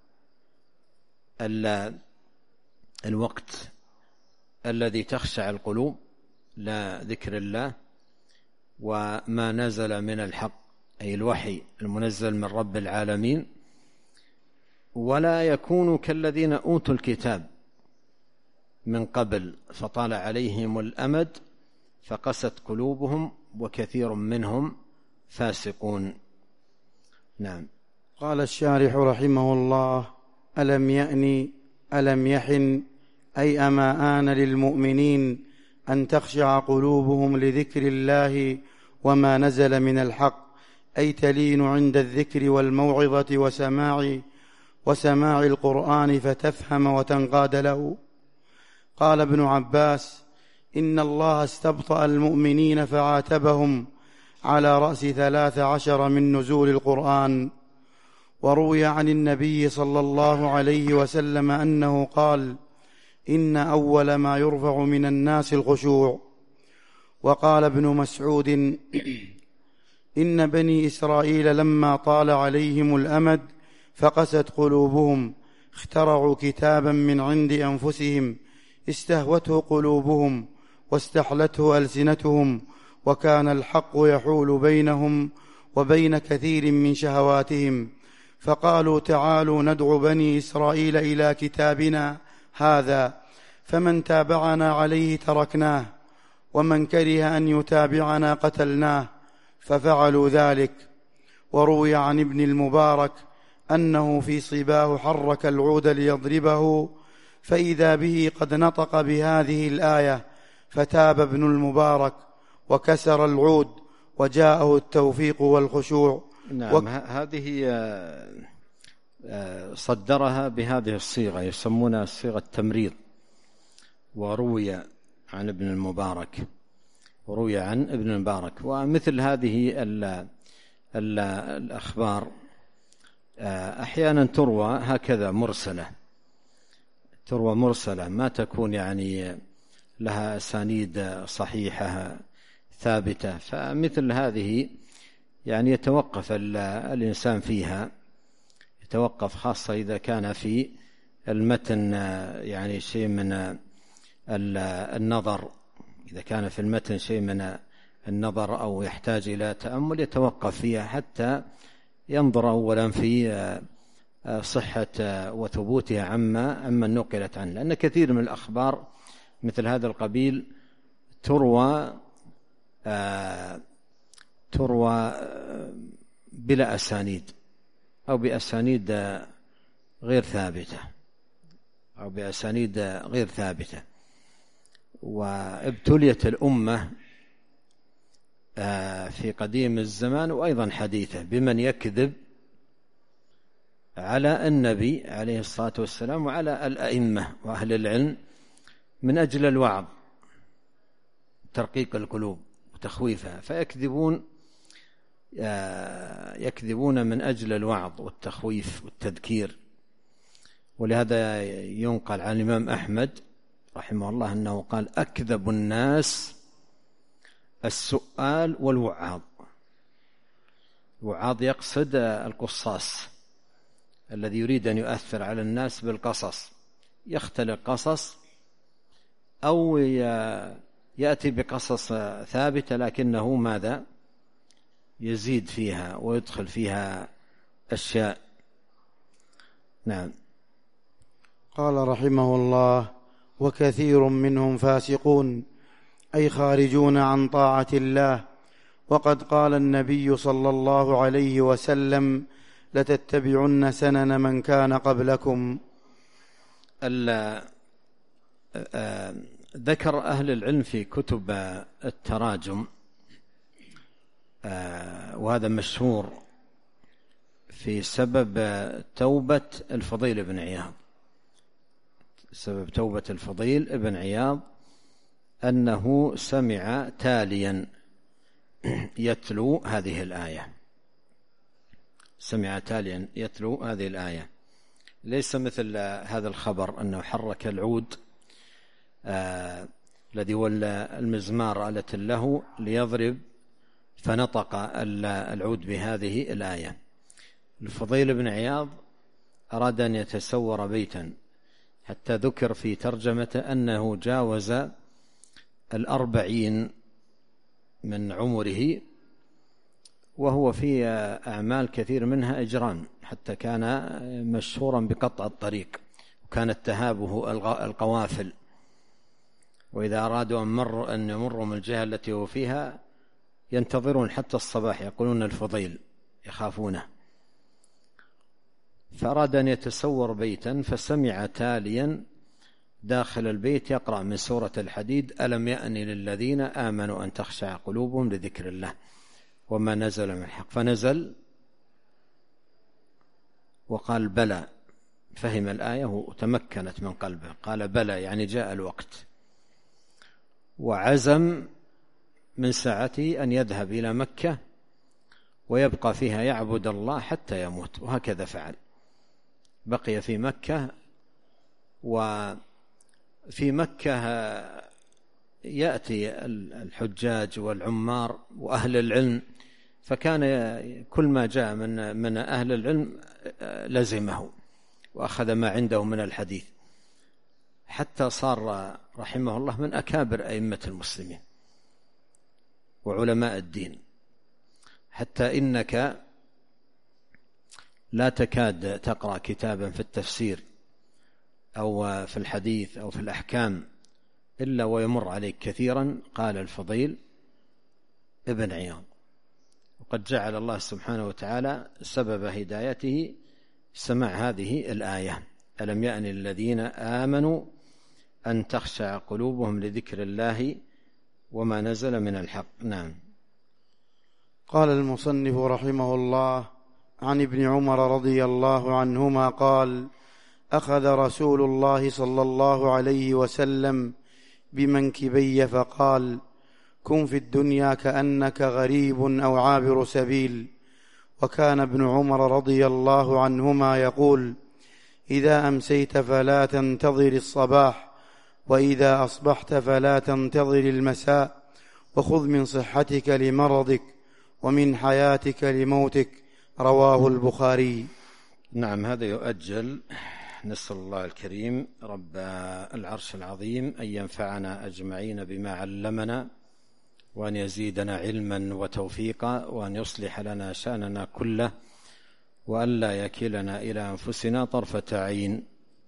الوقت الذي تخشع القلوب لذكر الله وما نزل من الحق أي الوحي المنزل من رب العالمين، ولا يكونوا كالذين أوتوا الكتاب من قبل فطال عليهم الأمد فقست قلوبهم وكثير منهم فاسقون. نعم. قال الشارح رحمه الله: ألم يأن ألم يحن أي أما آن للمؤمنين أن تخشع قلوبهم لذكر الله وما نزل من الحق، أي تلين عند الذكر والموعظة وسماع القرآن فتفهم وتنقاد له. قال ابن عباس: إن الله استبطأ المؤمنين فعاتبهم على رأس 13 من نزول القرآن. وروي عن النبي صلى الله عليه وسلم أنه قال: إن أول ما يرفع من الناس الخشوع. وقال ابن مسعود: إن بني إسرائيل لما طال عليهم الأمد فقست قلوبهم اخترعوا كتابا من عند أنفسهم استهوته قلوبهم واستحلته ألسنتهم وكان الحق يحول بينهم وبين كثير من شهواتهم، فقالوا تعالوا ندعو بني إسرائيل إلى كتابنا هذا، فمن تابعنا عليه تركناه ومن كره أن يتابعنا قتلناه، ففعلوا ذلك. وروي عن ابن المبارك أنه في صباه حرك العود ليضربه فإذا به قد نطق بهذه الآية فتاب ابن المبارك وكسر العود وجاءه التوفيق والخشوع. نعم. هذه صدرها بهذه الصيغة يسمونها صيغة التمريض. وروي عن ابن المبارك ومثل هذه الأخبار أحيانا تروى هكذا تروى مرسلة ما تكون يعني لها أسانيد صحيحة ثابتة، فمثل هذه يعني يتوقف الإنسان فيها، يتوقف خاصة إذا كان في المتن يعني شيء من النظر، إذا كان في المتن شيء من النظر أو يحتاج إلى تأمل يتوقف فيها حتى ينظر أولا في صحة وثبوتها عما نقلت عنه، لأن كثير من الأخبار مثل هذا القبيل تروى بلا أسانيد أو بأسانيد غير ثابتة وابتليت الأمة في قديم الزمان وأيضا حديثه بمن يكذب على النبي عليه الصلاة والسلام وعلى الأئمة وأهل العلم من أجل الوعظ ترقيق القلوب وتخويفها، يكذبون من أجل الوعظ والتخويف والتذكير. ولهذا ينقل عن الإمام أحمد رحمه الله أنه قال: أكذب الناس السؤال والوعاظ. وعاظ يقصد القصاص الذي يريد أن يؤثر على الناس بالقصص، يختلق قصص أو يأتي بقصص ثابتة لكنه ماذا يزيد فيها ويدخل فيها أشياء. نعم. قال رحمه الله: وكثير منهم فاسقون، أي خارجون عن طاعة الله. وقد قال النبي صلى الله عليه وسلم: لتتبعن سنن من كان قبلكم. ذكر أهل العلم في كتب التراجم، وهذا مشهور، في سبب توبة الفضيل بن عياض، سبب توبة الفضيل بن عياض أنه سمع تاليا يتلو هذه الآية، سمع تاليا يتلو هذه الآية. ليس مثل هذا الخبر أنه حرك العود الذي ولى المزمار آلة له ليضرب فنطق العود بهذه الآية. الفضيل بن عياض أراد أن يتسور بيتا، حتى ذكر في ترجمته أنه جاوز 40 من عمره، وهو في أعمال كثير منها إجرام، حتى كان مشهورا بقطع الطريق، وكانت تهابه القوافل، وإذا أرادوا أن يمروا من الجهة التي هو فيها ينتظرون حتى الصباح، يقولون الفضيل، يخافونه. فأراد أن يتسور بيتا، فسمع تاليا داخل البيت يقرأ من سورة الحديد: ألم يأن للذين آمنوا أن تخشع قلوبهم لذكر الله وما نزل من الحق. فنزل وقال بلى، فهم الآية وتمكنت من قلبه، قال بلى يعني جاء الوقت، وعزم من ساعته أن يذهب إلى مكة ويبقى فيها يعبد الله حتى يموت، وهكذا فعل، بقي في مكة. وفي مكة يأتي الحجاج والعمار وأهل العلم، فكان كل ما جاء من أهل العلم لزمه وأخذ ما عنده من الحديث، حتى صار رحمه الله من أكابر أئمة المسلمين وعلماء الدين، حتى إنك لا تكاد تقرأ كتابا في التفسير أو في الحديث أو في الأحكام إلا ويمر عليك كثيرا قال الفضيل ابن عياض. وقد جعل الله سبحانه وتعالى سبب هدايته سمع هذه الآية: ألم يأن الذين آمنوا أن تخشع قلوبهم لذكر الله وما نزل من الحق. نعم. قال المصنف رحمه الله: عن ابن عمر رضي الله عنهما قال: أخذ رسول الله صلى الله عليه وسلم بمنكبي فقال: كن في الدنيا كأنك غريب أو عابر سبيل. وكان ابن عمر رضي الله عنهما يقول: إذا أمسيت فلا تنتظر الصباح، وإذا أصبحت فلا تنتظر المساء، وخذ من صحتك لمرضك ومن حياتك لموتك. رواه البخاري. نعم، هذا يؤجل. نسأل الله الكريم رب العرش العظيم أن ينفعنا أجمعين بما علمنا، وأن يزيدنا علما وتوفيقا، وأن يصلح لنا شأننا كله، وأن لا يكلنا إلى أنفسنا طرفة عين.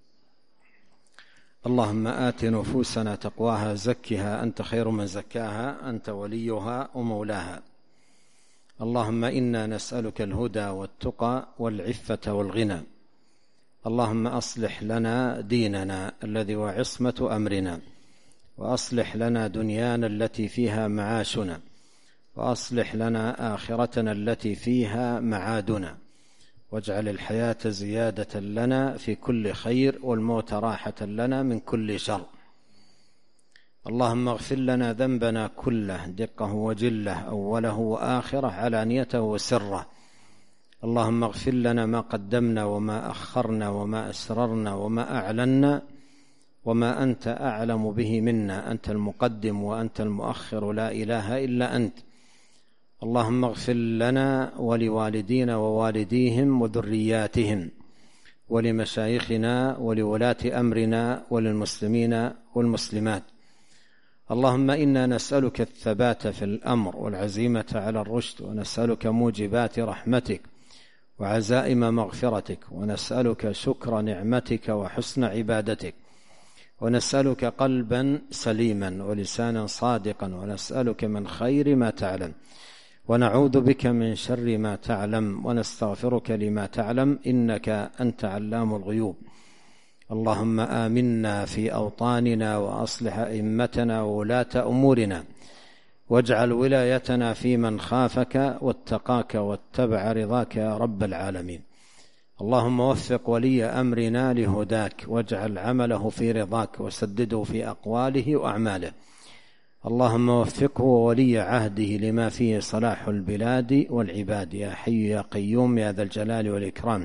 اللهم آت نفوسنا تقواها، زكها أنت خير من زكاها، أنت وليها ومولاها. اللهم إنا نسألك الهدى والتقى والعفة والغنى. اللهم أصلح لنا ديننا الذي هو عصمة أمرنا، وأصلح لنا دنيانا التي فيها معاشنا، وأصلح لنا آخرتنا التي فيها معادنا، واجعل الحياة زيادة لنا في كل خير، والموت راحة لنا من كل شر. اللهم اغفر لنا ذنبنا كله، دقه وجله، أوله وآخره، علانيته وسره. اللهم اغفر لنا ما قدمنا وما أخرنا وما أسررنا وما أعلنا وما أنت أعلم به منا، أنت المقدم وأنت المؤخر، لا إله إلا أنت. اللهم اغفر لنا ولوالدينا ووالديهم وذرياتهم ولمشايخنا ولولاة أمرنا وللمسلمين والمسلمات. اللهم إنا نسألك الثبات في الأمر والعزيمة على الرشد، ونسألك موجبات رحمتك وعزائم مغفرتك، ونسألك شكر نعمتك وحسن عبادتك، ونسألك قلبا سليما ولسانا صادقا، ونسألك من خير ما تعلم، ونعوذ بك من شر ما تعلم، ونستغفرك لما تعلم، إنك أنت علام الغيوب. اللهم آمنا في أوطاننا وأصلح أئمتنا وولاة أمورنا، واجعل ولايتنا في من خافك واتقاك واتبع رضاك يا رب العالمين. اللهم وفق ولي أمرنا لهداك، واجعل عمله في رضاك، وسدده في أقواله وأعماله. اللهم وفقه وولي عهده لما فيه صلاح البلاد والعباد، يا حي يا قيوم يا ذا الجلال والإكرام.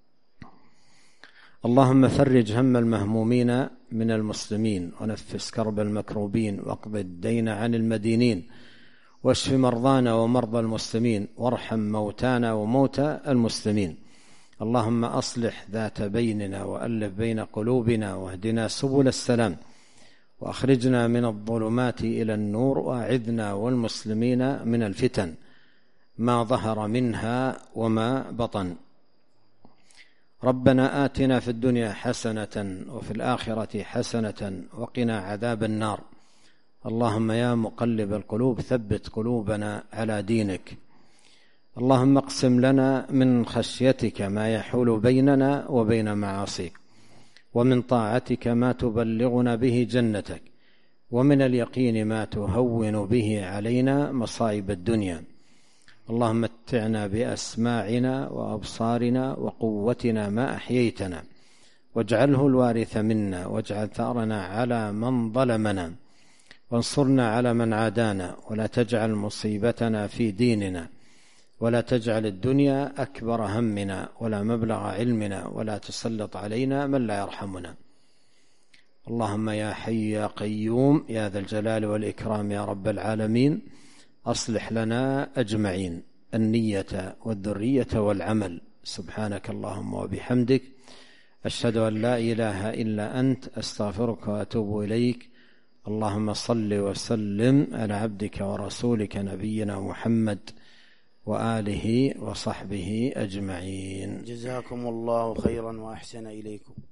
اللهم فرج هم المهمومين من المسلمين، ونفس كرب المكروبين، واقض الدين عن المدينين، واشف مرضانا ومرضى المسلمين، وارحم موتانا وموتى المسلمين. اللهم أصلح ذات بيننا، وألف بين قلوبنا، واهدنا سبل السلام، وأخرجنا من الظلمات إلى النور، وأعذنا والمسلمين من الفتن ما ظهر منها وما بطن. ربنا آتنا في الدنيا حسنة وفي الآخرة حسنة وقنا عذاب النار. اللهم يا مقلب القلوب ثبت قلوبنا على دينك. اللهم اقسم لنا من خشيتك ما يحول بيننا وبين معاصيك، ومن طاعتك ما تبلغنا به جنتك، ومن اليقين ما تهون به علينا مصائب الدنيا. اللهم متعنا بأسماعنا وأبصارنا وقوتنا ما أحييتنا، واجعله الوارث منا، واجعل ثأرنا على من ظلمنا، وانصرنا على من عادانا، ولا تجعل مصيبتنا في ديننا، ولا تجعل الدنيا أكبر همنا ولا مبلغ علمنا، ولا تسلط علينا من لا يرحمنا. اللهم يا حي يا قيوم يا ذا الجلال والإكرام يا رب العالمين، أصلح لنا أجمعين النية والذرية والعمل. سبحانك اللهم وبحمدك، أشهد أن لا إله إلا أنت، أستغفرك وأتوب إليك. اللهم صل وسلم على عبدك ورسولك نبينا محمد وآله وصحبه أجمعين. جزاكم الله خيرا وأحسن إليكم.